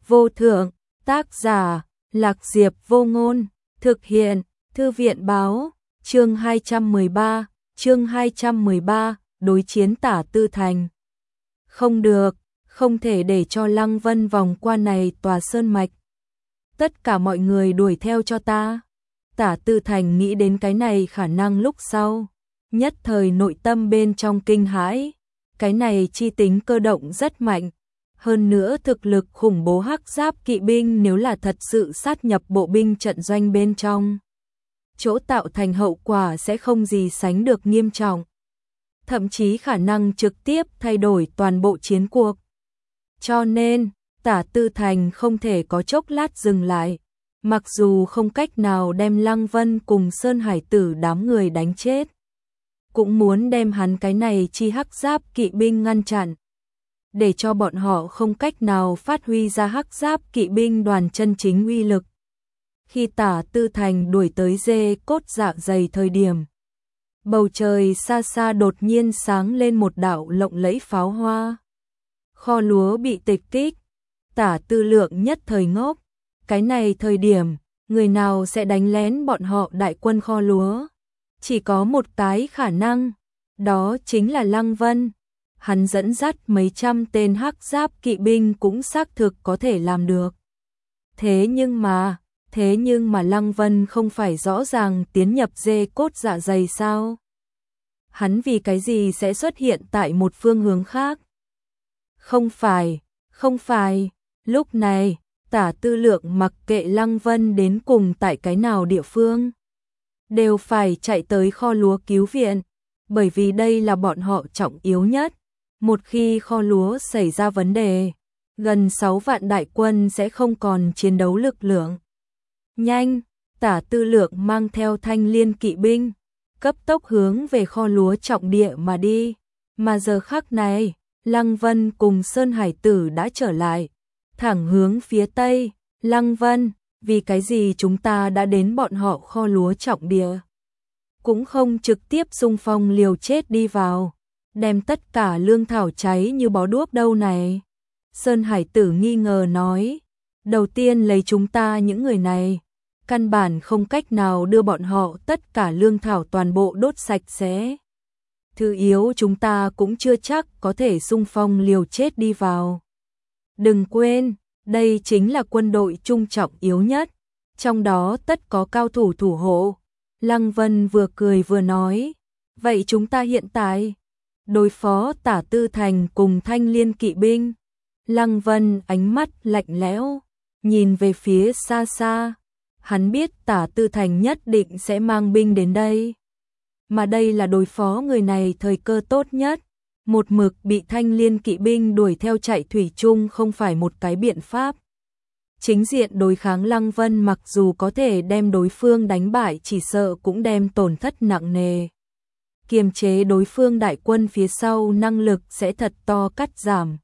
vô thượng, tác giả, Lạc Diệp Vô Ngôn, thực hiện, Thư viện báo, chương 213, đối chiến Tả Tư Thành. Không được, không thể để cho Lăng Vân vòng qua này tòa sơn mạch. Tất cả mọi người đuổi theo cho ta. Tả Tư Thành nghĩ đến cái này khả năng lúc sau, nhất thời nội tâm bên trong kinh hãi. Cái này chi tính cơ động rất mạnh, hơn nữa thực lực khủng bố hắc giáp kỵ binh nếu là thật sự sát nhập bộ binh trận doanh bên trong, chỗ tạo thành hậu quả sẽ không gì sánh được nghiêm trọng, thậm chí khả năng trực tiếp thay đổi toàn bộ chiến cuộc. Cho nên, Tả Tư Thành không thể có chốc lát dừng lại, mặc dù không cách nào đem Lăng Vân cùng Sơn Hải Tử đám người đánh chết, cũng muốn đem hắn cái này chi hắc giáp kỵ binh ngăn chặn, để cho bọn họ không cách nào phát huy ra hắc giáp kỵ binh đoàn chân chính uy lực. Khi Tả Tư Thành đuổi tới dê cốt dạ dày thời điểm, bầu trời xa xa đột nhiên sáng lên một đạo lộng lẫy pháo hoa. Kho lúa bị tịch kích, Tả Tư Lượng nhất thời ngốc, cái này thời điểm, người nào sẽ đánh lén bọn họ đại quân kho lúa? Chỉ có một cái khả năng, đó chính là Lăng Vân. Hắn dẫn dắt mấy trăm tên hắc giáp kỵ binh cũng xác thực có thể làm được. Thế nhưng mà Lăng Vân không phải rõ ràng tiến nhập dê cốt dạ dày sao? Hắn vì cái gì sẽ xuất hiện tại một phương hướng khác? Không phải, lúc này, Tả Tư Lượng mặc kệ Lăng Vân đến cùng tại cái nào địa phương, đều phải chạy tới kho lúa cứu viện, bởi vì đây là bọn họ trọng yếu nhất. Một khi kho lúa xảy ra vấn đề, gần 6 vạn đại quân sẽ không còn chiến đấu lực lượng. Nhanh, Tả Tư Lượng mang theo Thanh Liên kỵ binh, cấp tốc hướng về kho lúa trọng địa mà đi. Mà giờ khắc này, Lăng Vân cùng Sơn Hải Tử đã trở lại, thẳng hướng phía tây. Lăng Vân, vì cái gì chúng ta đã đến bọn họ kho lúa trọng địa, cũng không trực tiếp xung phong liều chết đi vào, đem tất cả lương thảo cháy như bó đuốc đâu này? Sơn Hải Tử nghi ngờ nói, đầu tiên lấy chúng ta những người này, căn bản không cách nào đưa bọn họ tất cả lương thảo toàn bộ đốt sạch sẽ. Thứ yếu chúng ta cũng chưa chắc có thể xung phong liều chết đi vào. Đừng quên, đây chính là quân đội trung trọng yếu nhất, trong đó tất có cao thủ thủ hộ. Lăng Vân vừa cười vừa nói, vậy chúng ta hiện tại đối phó Tả Tư Thành cùng Thanh Liên kỵ binh. Lăng Vân ánh mắt lạnh lẽo, nhìn về phía xa xa, hắn biết Tả Tư Thành nhất định sẽ mang binh đến đây. Mà đây là đối phó người này thời cơ tốt nhất, một mực bị Thanh Liên kỵ binh đuổi theo chạy thủy chung không phải một cái biện pháp. Chính diện đối kháng Lăng Vân mặc dù có thể đem đối phương đánh bại, chỉ sợ cũng đem tổn thất nặng nề. Kiềm chế đối phương đại quân phía sau năng lực sẽ thật to cắt giảm.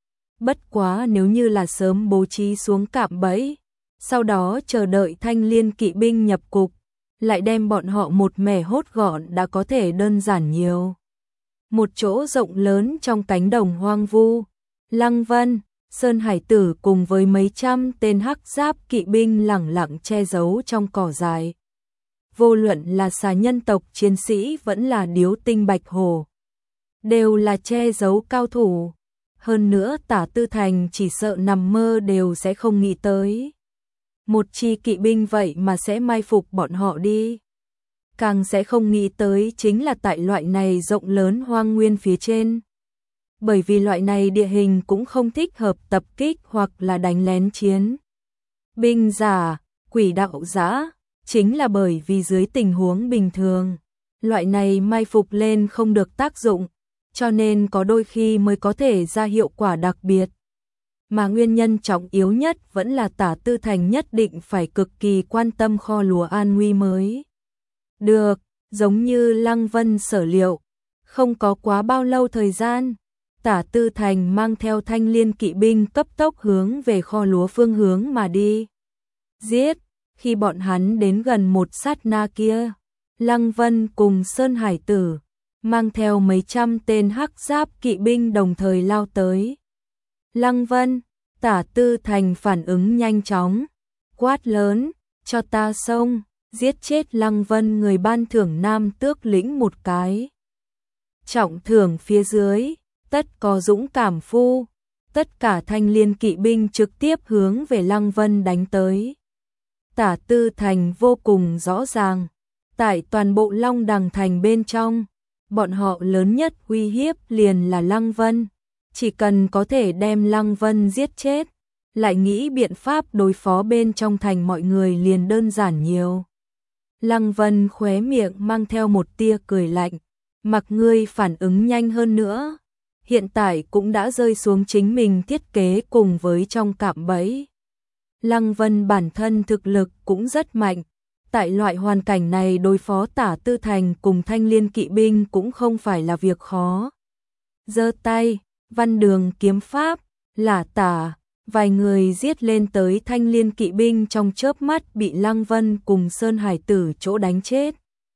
Bất quá nếu như là sớm bố trí xuống cạm bẫy, sau đó chờ đợi Thanh Liên kỵ binh nhập cục, lại đem bọn họ một mẻ hốt gọn đã có thể đơn giản nhiều. Một chỗ rộng lớn trong cánh đồng hoang vu, Lăng Vân, Sơn Hải Tử cùng với mấy trăm tên hắc giáp kỵ binh lẳng lặng che giấu trong cỏ dại. Vô luận là xà nhân tộc chiến sĩ vẫn là điếu tinh bạch hổ, đều là che giấu cao thủ. Hơn nữa Tả Tư Thành chỉ sợ nằm mơ đều sẽ không nghĩ tới. Một chi kỵ binh vậy mà sẽ mai phục bọn họ đi. Càng sẽ không nghĩ tới chính là tại loại này rộng lớn hoang nguyên phía trên. Bởi vì loại này địa hình cũng không thích hợp tập kích hoặc là đánh lén chiến. Binh giả, quỷ đạo giả, chính là bởi vì dưới tình huống bình thường, loại này mai phục lên không được tác dụng, cho nên có đôi khi mới có thể ra hiệu quả đặc biệt. Mà nguyên nhân trọng yếu nhất vẫn là Tả Tư Thành nhất định phải cực kỳ quan tâm kho lúa an nguy mới được, giống như Lăng Vân sở liệu. Không có quá bao lâu thời gian, Tả Tư Thành mang theo Thanh Liên kỵ binh cấp tốc hướng về kho lúa phương hướng mà đi. Giết! Khi bọn hắn đến gần một sát na kia, Lăng Vân cùng Sơn Hải Tử mang theo mấy trăm tên hắc giáp kỵ binh đồng thời lao tới. Lăng Vân, Tả Tư Thành phản ứng nhanh chóng, quát lớn, cho ta xông, giết chết Lăng Vân. Người ban thưởng Nam Tước lĩnh một cái trọng thưởng phía dưới, tất có dũng cảm phu, tất cả thanh liên kỵ binh trực tiếp hướng về Lăng Vân đánh tới. Tả Tư Thành vô cùng rõ ràng, tại toàn bộ Long Đằng thành bên trong, bọn họ lớn nhất uy hiếp liền là Lăng Vân, chỉ cần có thể đem Lăng Vân giết chết, lại nghĩ biện pháp đối phó bên trong thành mọi người liền đơn giản nhiều. Lăng Vân khóe miệng mang theo một tia cười lạnh, mặc ngươi phản ứng nhanh hơn nữa, hiện tại cũng đã rơi xuống chính mình thiết kế cùng với trong cạm bẫy. Lăng Vân bản thân thực lực cũng rất mạnh, tại loại hoàn cảnh này đối phó Tả Tư Thành cùng thanh liên kỵ binh cũng không phải là việc khó. Giơ tay, văn đường kiếm pháp, lả tả, vài người giết lên tới thanh liên kỵ binh trong chớp mắt bị Lăng Vân cùng Sơn Hải Tử chỗ đánh chết.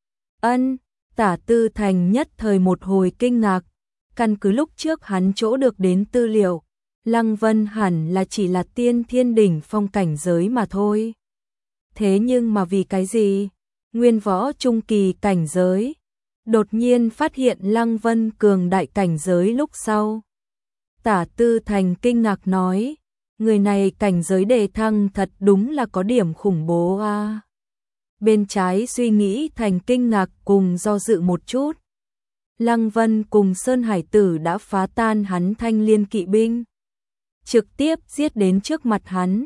Tả Tư Thành nhất thời một hồi kinh ngạc, căn cứ lúc trước hắn chỗ được đến tư liệu, Lăng Vân hẳn là chỉ là tiên thiên đỉnh phong cảnh giới mà thôi. Thế nhưng mà vì cái gì? Nguyên võ trung kỳ cảnh giới, đột nhiên phát hiện Lăng Vân cường đại cảnh giới lúc sau. Tả Tư Thành kinh ngạc nói, người này cảnh giới đề thăng thật đúng là có điểm khủng bố a. Bên trái suy nghĩ thành kinh ngạc cùng do dự một chút. Lăng Vân cùng Sơn Hải Tử đã phá tan hắn thanh liên kỵ binh, trực tiếp giết đến trước mặt hắn.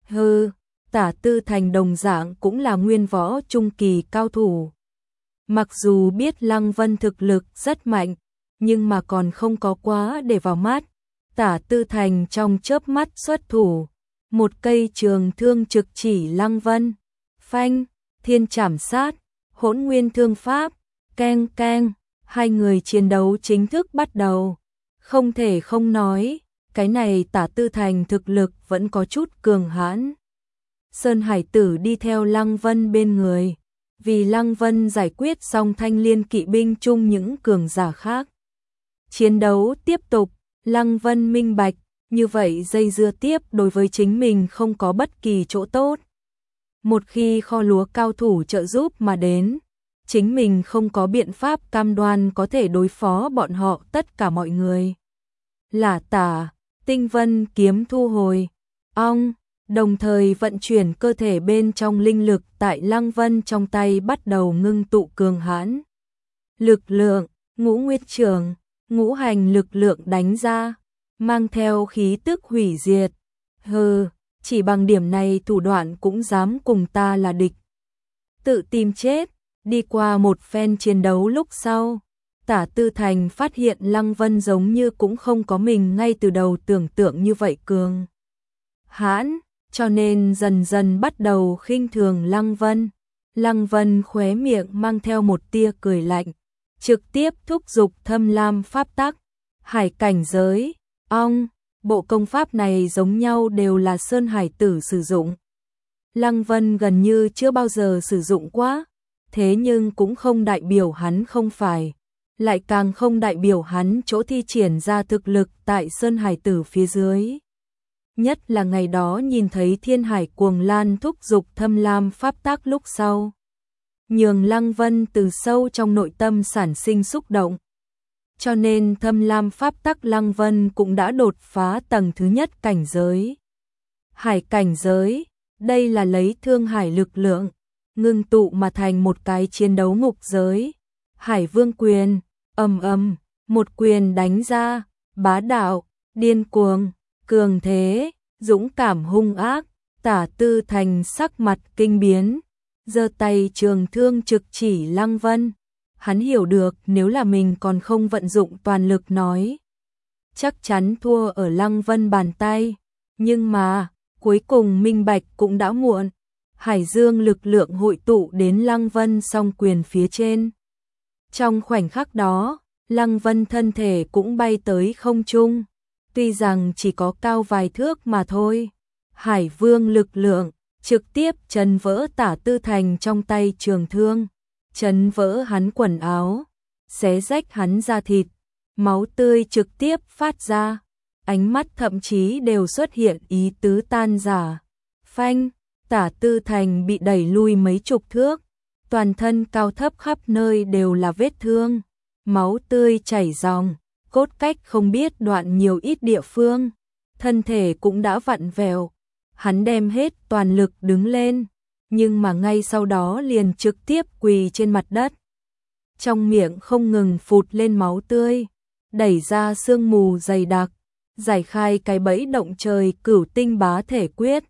Tả Tư Thành đồng dạng cũng là nguyên võ trung kỳ cao thủ. Mặc dù biết Lăng Vân thực lực rất mạnh, nhưng mà còn không có quá để vào mắt. Tả Tư Thành trong chớp mắt xuất thủ, một cây trường thương trực chỉ Lăng Vân. Phanh, thiên trảm sát, hỗn nguyên thương pháp, keng keng, hai người chiến đấu chính thức bắt đầu. Không thể không nói, cái này Tả Tư Thành thực lực vẫn có chút cường hãn. Sơn Hải Tử đi theo Lăng Vân bên người, vì Lăng Vân giải quyết xong thanh liên kỵ binh chung những cường giả khác. Chiến đấu tiếp tục, Lăng Vân minh bạch, như vậy dây dưa tiếp đối với chính mình không có bất kỳ chỗ tốt. Một khi kho lúa cao thủ trợ giúp mà đến, chính mình không có biện pháp cam đoan có thể đối phó bọn họ tất cả mọi người. Lả tả, tinh vân kiếm thu hồi, đồng thời vận chuyển cơ thể bên trong linh lực tại Lăng Vân trong tay bắt đầu ngưng tụ cường hãn. Lực lượng, ngũ nguyệt trường, ngũ hành lực lượng đánh ra, mang theo khí tức hủy diệt. Chỉ bằng điểm này thủ đoạn cũng dám cùng ta là địch. Tự tìm chết, đi qua một phen chiến đấu lúc sau, Tả Tư Thành phát hiện Lăng Vân giống như cũng không có mình ngay từ đầu tưởng tượng như vậy cường hãn, cho nên dần dần bắt đầu khinh thường Lăng Vân. Lăng Vân khóe miệng mang theo một tia cười lạnh, trực tiếp thúc giục Thâm Lam pháp tắc, hải cảnh giới, bộ công pháp này giống nhau đều là Sơn Hải Tử sử dụng. Lăng Vân gần như chưa bao giờ sử dụng quá, thế nhưng cũng không đại biểu hắn không phải, lại càng không đại biểu hắn chỗ thi triển ra thực lực tại Sơn Hải Tử phía dưới. Nhất là ngày đó nhìn thấy Thiên Hải Cuồng Lan thúc giục Thâm Lam pháp tắc lúc sau, nhường Lăng Vân từ sâu trong nội tâm sản sinh xúc động. Cho nên Thâm Lam pháp tắc Lăng Vân cũng đã đột phá tầng thứ nhất cảnh giới. Hải cảnh giới, đây là lấy thương hải lực lượng, ngưng tụ mà thành một cái chiến đấu ngục giới. Hải Vương quyền, một quyền đánh ra, bá đạo, điên cuồng, cường thế, dũng cảm hung ác. Tả Tư Thành sắc mặt kinh biến, giơ tay trường thương trực chỉ Lăng Vân. Hắn hiểu được nếu là mình còn không vận dụng toàn lực nói, chắc chắn thua ở Lăng Vân bàn tay. Nhưng mà, cuối cùng minh bạch cũng đã muộn. Hải dương lực lượng hội tụ đến Lăng Vân song quyền phía trên. Trong khoảnh khắc đó, Lăng Vân thân thể cũng bay tới không trung. Tuy rằng chỉ có cao vài thước mà thôi. Hải vương lực lượng trực tiếp chấn vỡ Tả Tư Thành trong tay trường thương, chấn vỡ hắn quần áo, xé rách hắn da thịt, máu tươi trực tiếp phát ra. ánh mắt thậm chí đều xuất hiện ý tứ tan rã. Phanh, Tả Tư Thành bị đẩy lui mấy chục thước, toàn thân cao thấp khắp nơi đều là vết thương, máu tươi chảy ròng, cốt cách không biết đoạn nhiều ít địa phương, thân thể cũng đã vặn vẹo. Hắn đem hết toàn lực đứng lên, nhưng mà ngay sau đó liền trực tiếp quỳ trên mặt đất. Trong miệng không ngừng phụt lên máu tươi, đẩy ra sương mù dày đặc, giải khai cái bẫy động trời Cửu Tinh Bá Thể Quyết,